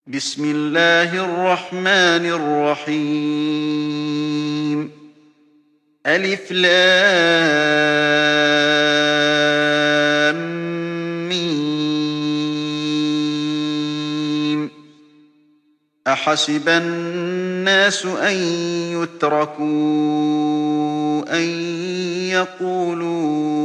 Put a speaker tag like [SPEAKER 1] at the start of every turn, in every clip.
[SPEAKER 1] بسم الله الرحمن الرحيم. ألف لام ميم. أحسب الناس أن يتركوا أن يقولوا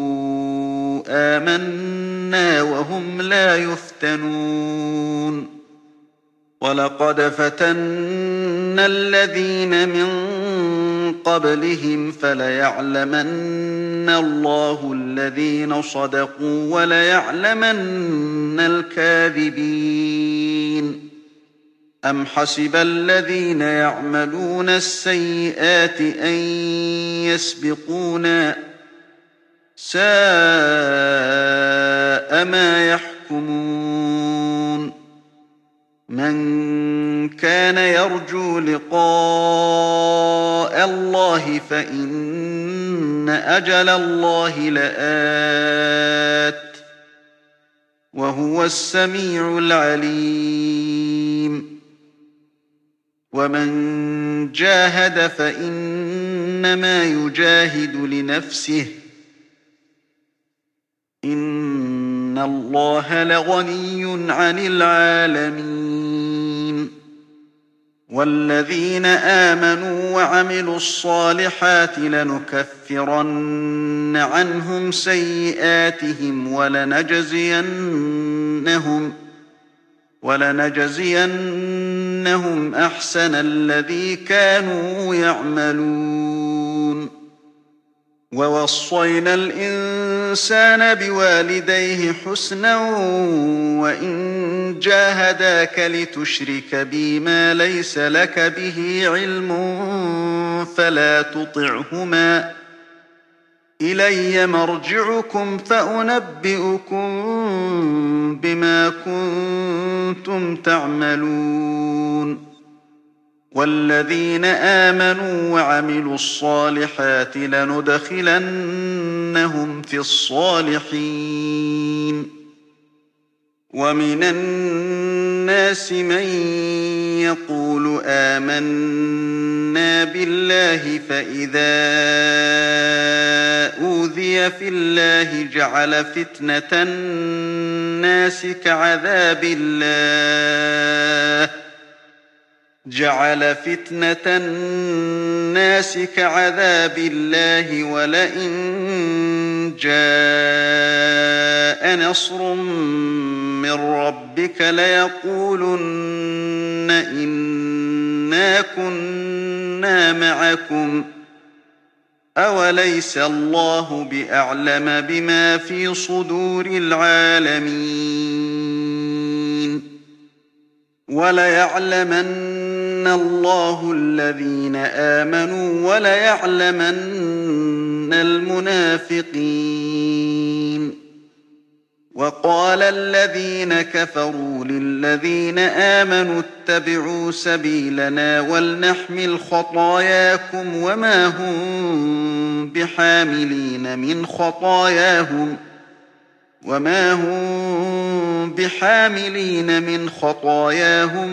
[SPEAKER 1] آمنا وهم لا يفتنون. ولقد فتنا الذين من قبلهم فليعلمن الله الذين صدقوا وليعلمن الكاذبين. أم حسب الذين يعملون السيئات أن يسبقونا ساء ما يحكمون. من كان يرجو لقاء الله فإن أجل الله لآت وهو السميع العليم. ومن جاهد فإنما يجاهد لنفسه إن الله لغني عن العالمين. والذين آمنوا وعملوا الصالحات لنكفرن عنهم سيئاتهم ولنجزينهم أحسن الذي كانوا يعملون. ووصينا الإنسان بوالديه حسنا وإن جاهداك لتشرك بي ما ليس لك به علم فلا تطعهما إلي مرجعكم فأنبئكم بما كنتم تعملون. والذين آمنوا وعملوا الصالحات لندخلنهم في الصالحين. ومن الناس من يقول آمنا بالله فإذا أوذي في الله جعل فتنة الناس كعذاب الله ولئن جاء نصر من ربك ليقولن إنا كنا معكم أوليس الله بأعلم بما في صدور العالمين. وليعلمن الله الذين آمنوا وليعلمن المنافقين. وقال الذين كفروا للذين آمنوا اتبعوا سبيلنا ولنحمل خطاياكم وما هم بحاملين من خطاياهم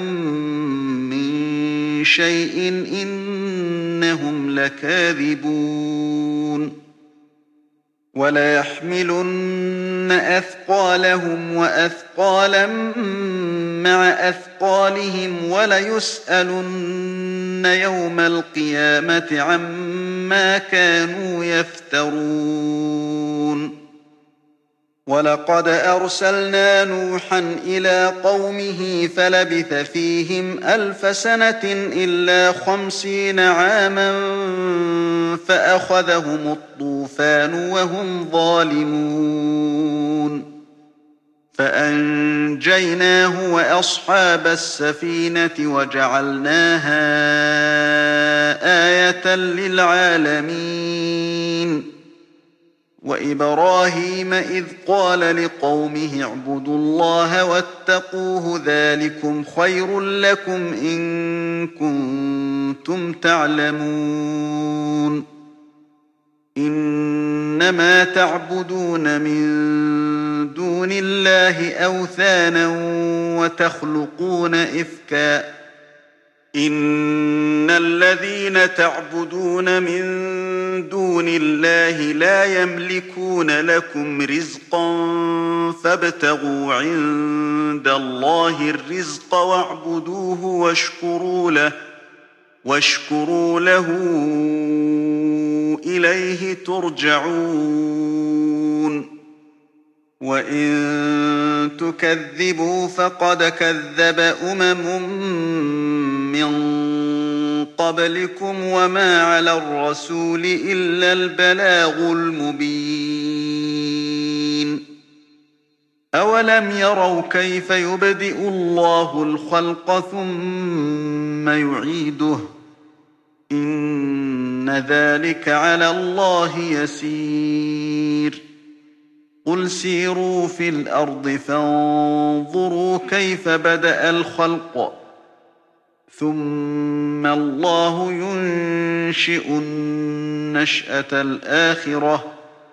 [SPEAKER 1] من شيء إنهم لكاذبون. وليحملن أثقالهم وأثقالا مع أثقالهم وليسألن يوم القيامة عما كانوا يفترون. ولقد أرسلنا نوحا إلى قومه فلبث فيهم 1000 سنة إلا 50 عاما فأخذهم الطوفان وهم ظالمون. فأنجيناه وأصحاب السفينة وجعلناها آية للعالمين. وإبراهيم إذ قال لقومه اعبدوا الله واتقوه ذلكم خير لكم إن كنتم تعلمون. إنما تعبدون من دون الله أوثانا وتخلقون إفكا إن الذين تعبدون من دون الله لا يملكون لكم رزقا فابتغوا عند الله الرزق واعبدوه واشكروا له إليه ترجعون وإن تكذبوا فقد كذب من قبلكم وما على الرسول إلا البلاغ المبين أولم يروا كيف يبدئ الله الخلق ثم يعيده إن ذلك على الله يسير قل سيروا في الأرض فانظروا كيف بدأ الخلق ثم الله ينشئ النشأة الآخرة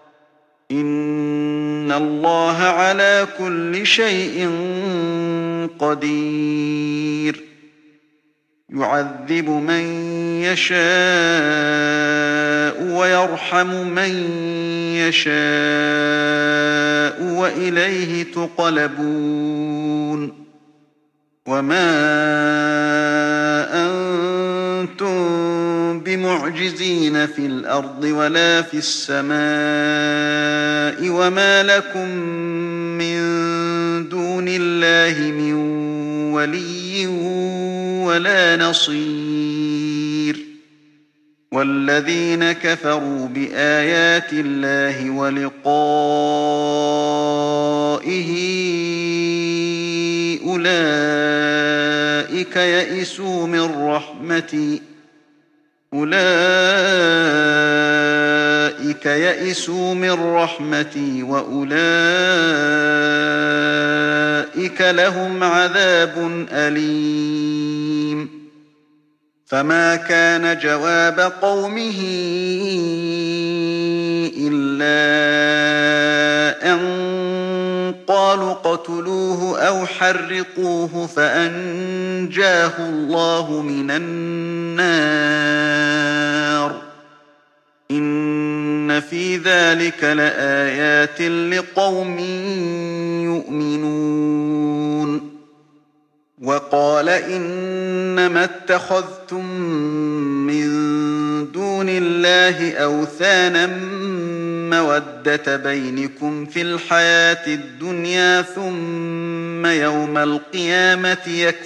[SPEAKER 1] إن الله على كل شيء قدير يعذب من يشاء ويرحم من يشاء وإليه تقلبون وما أنتم بمعجزين في الأرض ولا في السماء وما لكم من دون الله من ولي ولا نصير والذين كفروا بآيات الله ولقائه أولئك يئسوا من رحمتي وأولئك لهم عذاب أليم فما كان جواب قومه إلا أن قالوا اقتلوه أو حرقوه فأنجاه الله من النار إن في ذلك لآيات لقوم يؤمنون وقال إنما اتخذتم من دون الله أوثانا مودة بينكم في الحياة الدنيا ثم يوم القيامة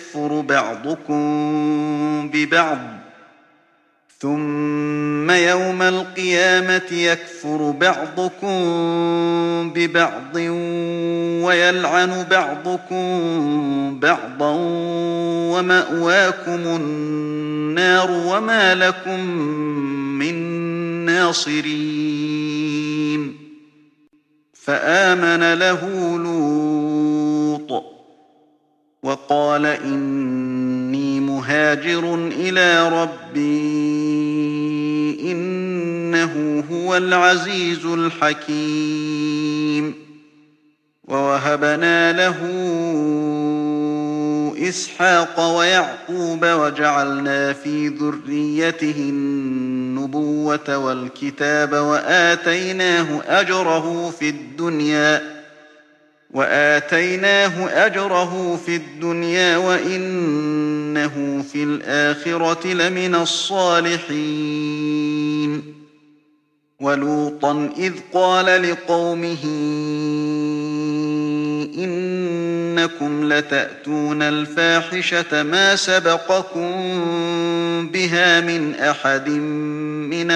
[SPEAKER 1] يكفر بعضكم ببعض ويلعن بعضكم بعضا ومأواكم النار وما لكم من ناصرين فآمن له لوط وقال إني مهاجر إلى ربي إنه هو العزيز الحكيم ووهبنا له إسحاق ويعقوب وجعلنا في ذريته النبوة والكتاب وآتيناه أجره في الدنيا وإنه في الآخرة لمن الصالحين ولوطا إذ قال لقومه إنكم لتأتون الفاحشة ما سبقكم بها من أحد من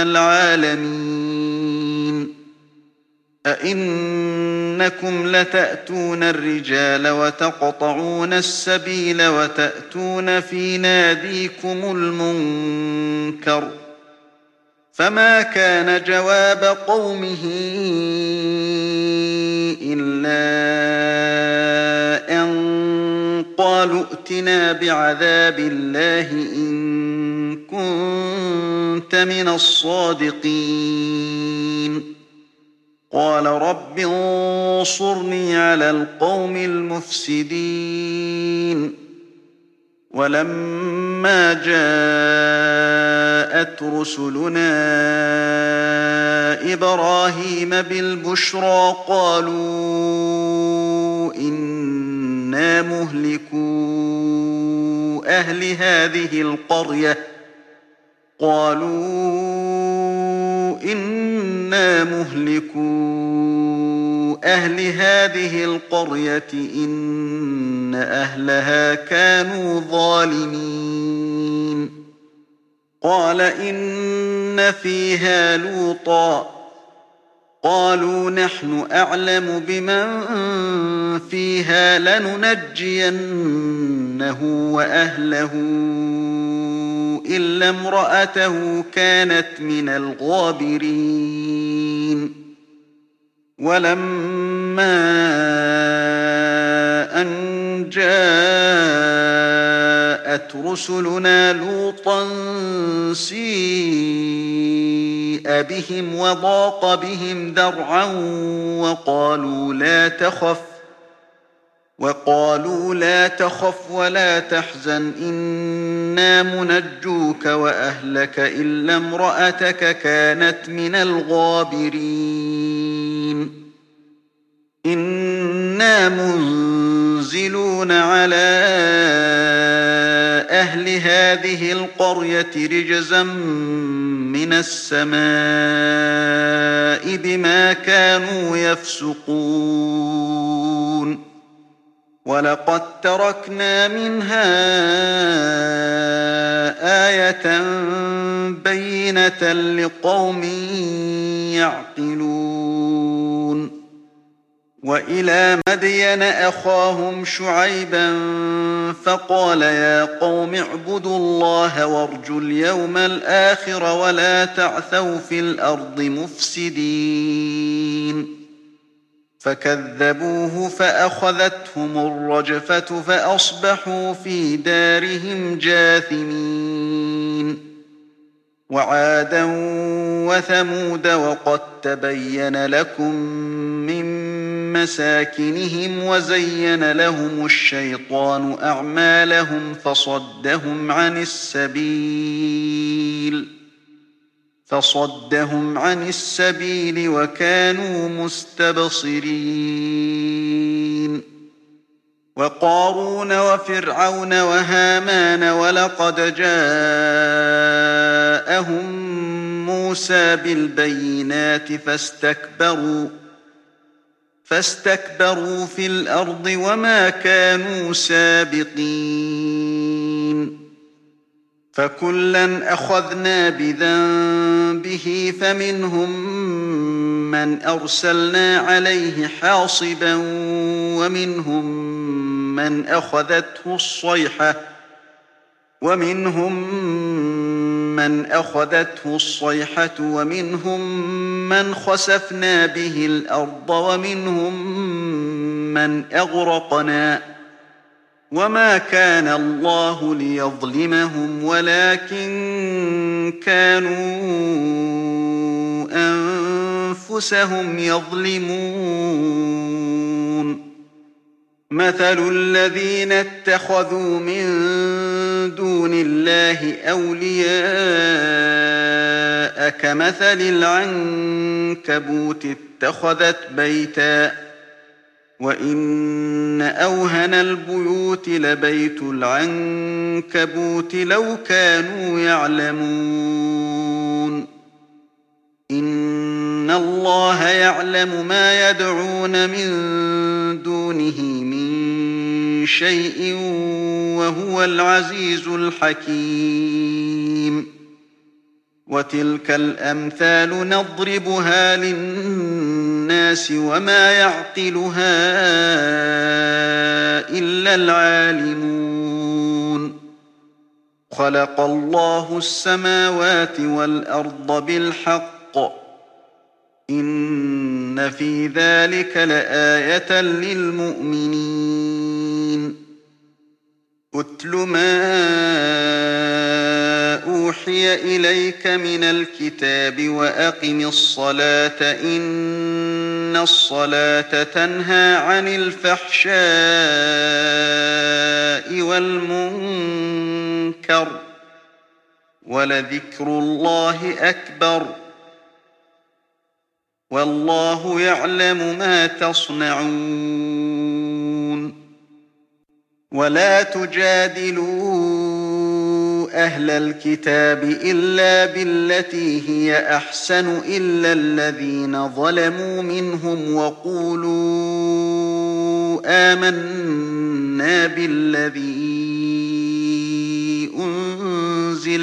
[SPEAKER 1] العالمين أئنكم لتأتون الرجال وتقطعون السبيل وتأتون في ناديكم المنكر فما كان جواب قومه إلا أن قالوا ائتنا بعذاب الله إن كنت من الصادقين قال رب انصرني على القوم المفسدين ولما جاءت رسلنا إبراهيم بالبشرى قالوا إنا مهلكو أهل هذه القرية إن أهلها كانوا ظالمين قال إن فيها لوطا قالوا نحن أعلم بمن فيها لننجينه وأهله إلا امرأته كانت من الغابرين ولما أن جاءت رسلنا لوطا سيء بهم وضاق بهم ذرعا وقالوا لا تخف ولا تحزن إنا منجوك وأهلك إلا امرأتك كانت من الغابرين إنا منزلون على أهل هذه القرية رجزا من السماء بما كانوا يفسقون ولقد تركنا منها آية بينة لقوم يعقلون وإلى مدين أخاهم شعيبا فقال يا قوم اعبدوا الله وارجوا اليوم الآخر ولا تعثوا في الأرض مفسدين فكذبوه فأخذتهم الرجفة فأصبحوا في دارهم جاثمين وعادا وثمود وقد تبين لكم من مساكنهم وزين لهم الشيطان أعمالهم فصدهم عن السبيل وكانوا مستبصرين وقارون وفرعون وهامان ولقد جاءهم موسى بالبينات فاستكبروا في الأرض وما كانوا سابقين فكلا أخذنا بذنبه فمنهم من أرسلنا عليه حاصبا ومنهم من أخذته الصيحة ومنهم من خسفنا به الأرض ومنهم من أغرقنا وما كان الله ليظلمهم ولكن كانوا أنفسهم يظلمون مثل الذين اتخذوا من دون الله أولياء كمثل العنكبوت اتخذت بيتا وإن أوهن البيوت لبيت العنكبوت لو كانوا يعلمون إن الله يعلم ما يدعون من دونه من شيء وهو العزيز الحكيم وتلك الأمثال نضربها للناس وما يعقلها إلا العالمون خلق الله السماوات والأرض بالحق إن في ذلك لآية للمؤمنين أتل ما أوحي أوحي إليك من الكتاب وأقم الصلاة إن الصلاة تنهى عن الفحشاء والمنكر ولذكر الله أكبر والله يعلم ما تصنعون ولا تجادلوا أهل الكتاب إلا بالتي هي أحسن إلا الذين ظلموا منهم وقولوا آمنا بالذي أنزل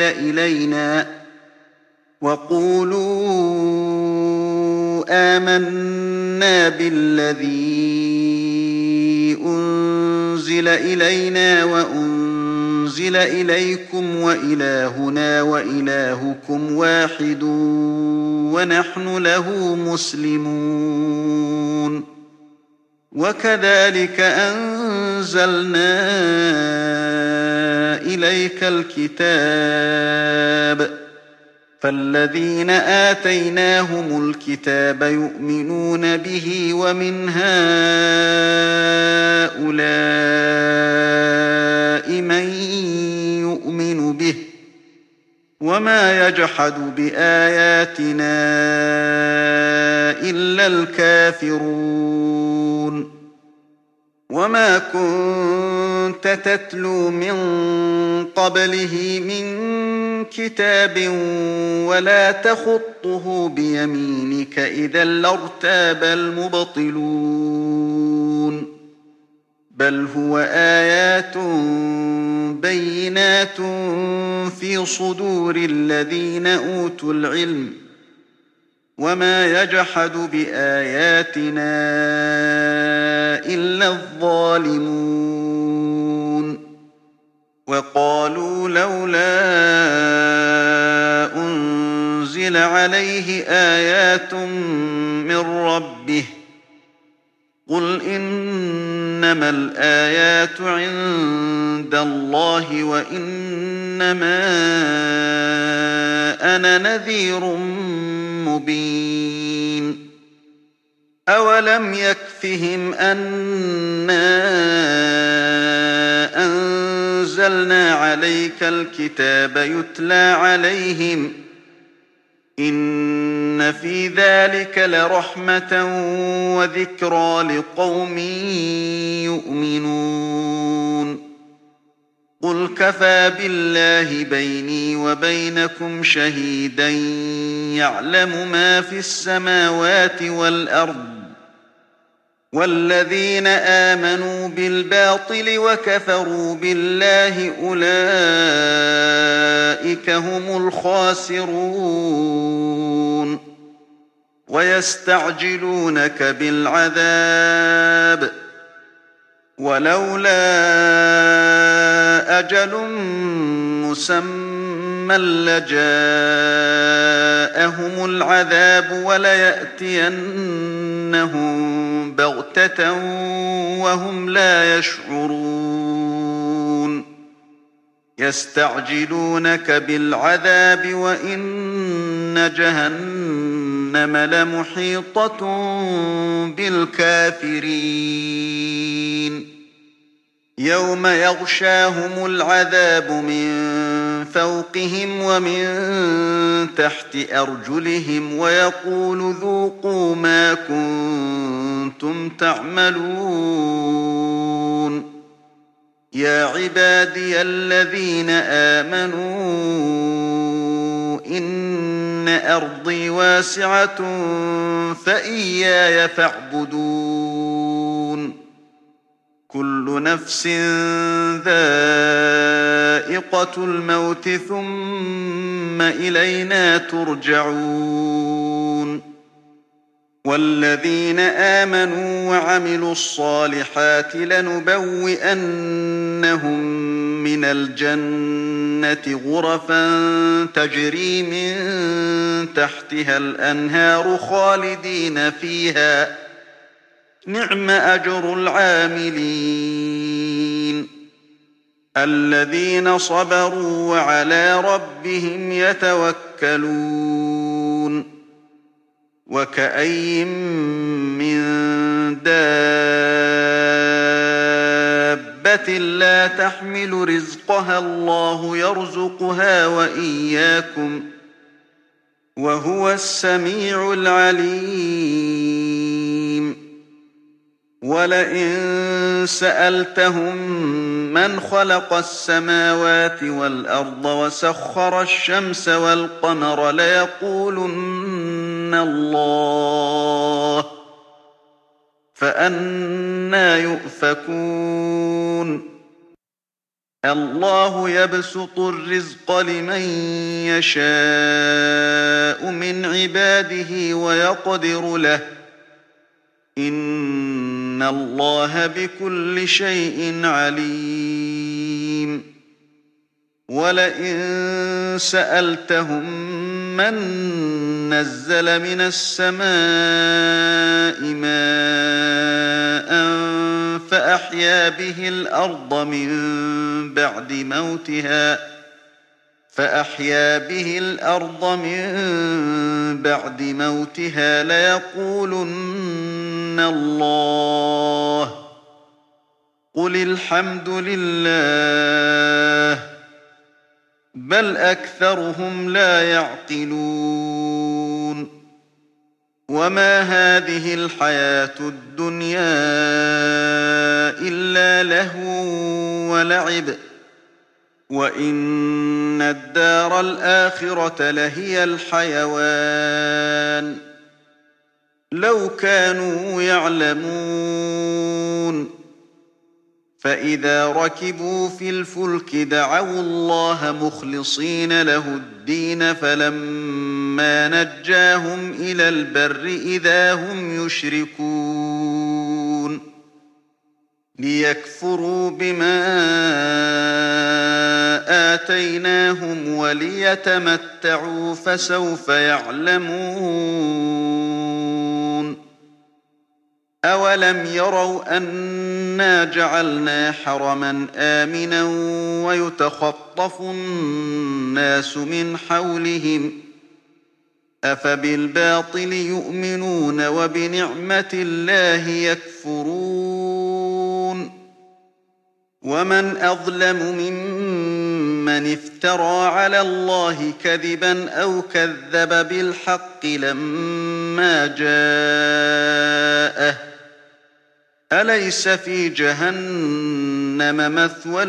[SPEAKER 1] إلينا وأنزل إليكم وإلهنا وإلهكم واحد ونحن له مسلمون وكذلك أنزلنا إليك الكتاب فالذين آتيناهم الكتاب يؤمنون به ومن هؤلاء من يؤمن به وما يجحد بآياتنا إلا الكافرون وما كنت تتلو من قبله من كتاب ولا تخطه بيمينك إذا لارتاب المبطلون بل هو آيات بينات في صدور الذين أوتوا العلم وما يجحد بآياتنا إلا الظالمون وقالوا لولا أنزل عليه آيات من ربه قل إنما الآيات عند الله وإنما أنا نذير مبين أولم يكفهم أنا أنزلنا عليك الكتاب يتلى عليهم إن في ذلك لرحمة وذكرى لقوم يؤمنون قل كفى بالله بيني وبينكم شهيدا يعلم ما في السماوات والأرض والذين آمنوا بالباطل وكفروا بالله أولئك هم الخاسرون ويستعجلونك بالعذاب ولولا أجل مسمى لجاءهم العذاب وليأتينهم بغتة وهم لا يشعرون يستعجلونك بالعذاب وإن جهنم لمحيطة بالكافرين يوم يغشاهم العذاب من فوقهم ومن تحت أرجلهم ويقول ذوقوا ما كنتم تعملون يا عبادي الذين آمنوا إن أرضي واسعة فإياي فاعبدون كل نفس ذائقة الموت ثم إلينا ترجعون والذين آمنوا وعملوا الصالحات لنبوئنهم من الجنة غرفا تجري من تحتها الأنهار خالدين فيها نعم أجر العاملين الذين صبروا وعلى ربهم يتوكلون وكأين من دابة لا تحمل رزقها الله يرزقها وإياكم وهو السميع العليم ولئن سألتهم من خلق السماوات والأرض وسخر الشمس والقمر ليقولن الله فأنى يؤفكون الله يبسط الرزق لمن يشاء من عباده ويقدر له إن الله بكل شيء عليم ولئن سألتهم من نزل من السماء ماء فأحيا به الأرض من بعد موتها ليقولن الله قل الحمد لله بل أكثرهم لا يعقلون وما هذه الحياة الدنيا إلا لهو ولعب وإن الدار الآخرة لهي الحيوان لو كانوا يعلمون فإذا ركبوا في الفلك دعوا الله مخلصين له الدين فلما نجاهم إلى البر إذا هم يشركون ليكفروا بما آتيناهم وليتمتعوا فسوف يعلمون أولم يروا أنا جعلنا حرما آمنا ويتخطف الناس من حولهم أفبالباطل يؤمنون وبنعمة الله يكفرون ومن أظلم ممن افترى على الله كذبا أو كذب بالحق لما جاءه أليس في جهنم مثوى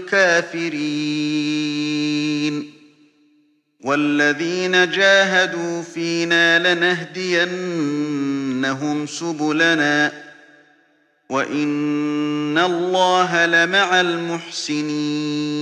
[SPEAKER 1] للكافرين والذين جاهدوا فينا لنهدينهم سبلنا وإن الله لمع المحسنين